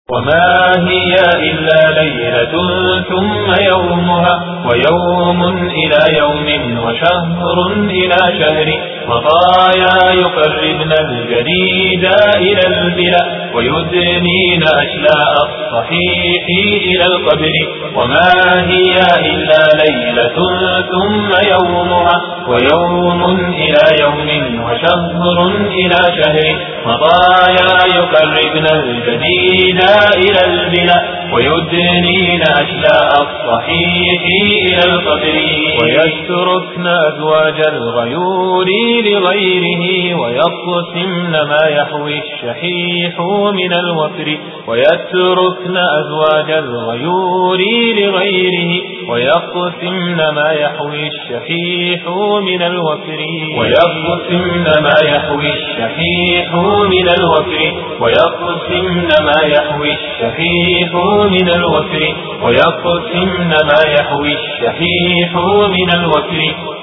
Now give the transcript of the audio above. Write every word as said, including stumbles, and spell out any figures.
وما هي إلا ليلة ثم يومها، ويوم إلى يوم وشهر إلى شهر، مطايا يقربن الجديد إلى البلا، ويدنين أشلاء الصحيح إلى القبر. وما هي إلا ليلة ثم يومها، ويوم إلى يوم وشهر إلى شهر، مطايا يقربن الجديد إلى البلا، ويدنين أشلاء الصحيح إلى القبر. ويتركن أزواج الغيور لغيره، ويقسمن ما يحوي الشحيح من الوفر. ويتركن أزواج الغيور لغيره، ويقسمن ما يحوي الشحيح من الوفر. ويقسمن ما يحوي الشحيح من الوفر. ويقسمن ما يحوي الشحيح من الوفر. ويقسمن ما يحوي الشحيح من الوفر.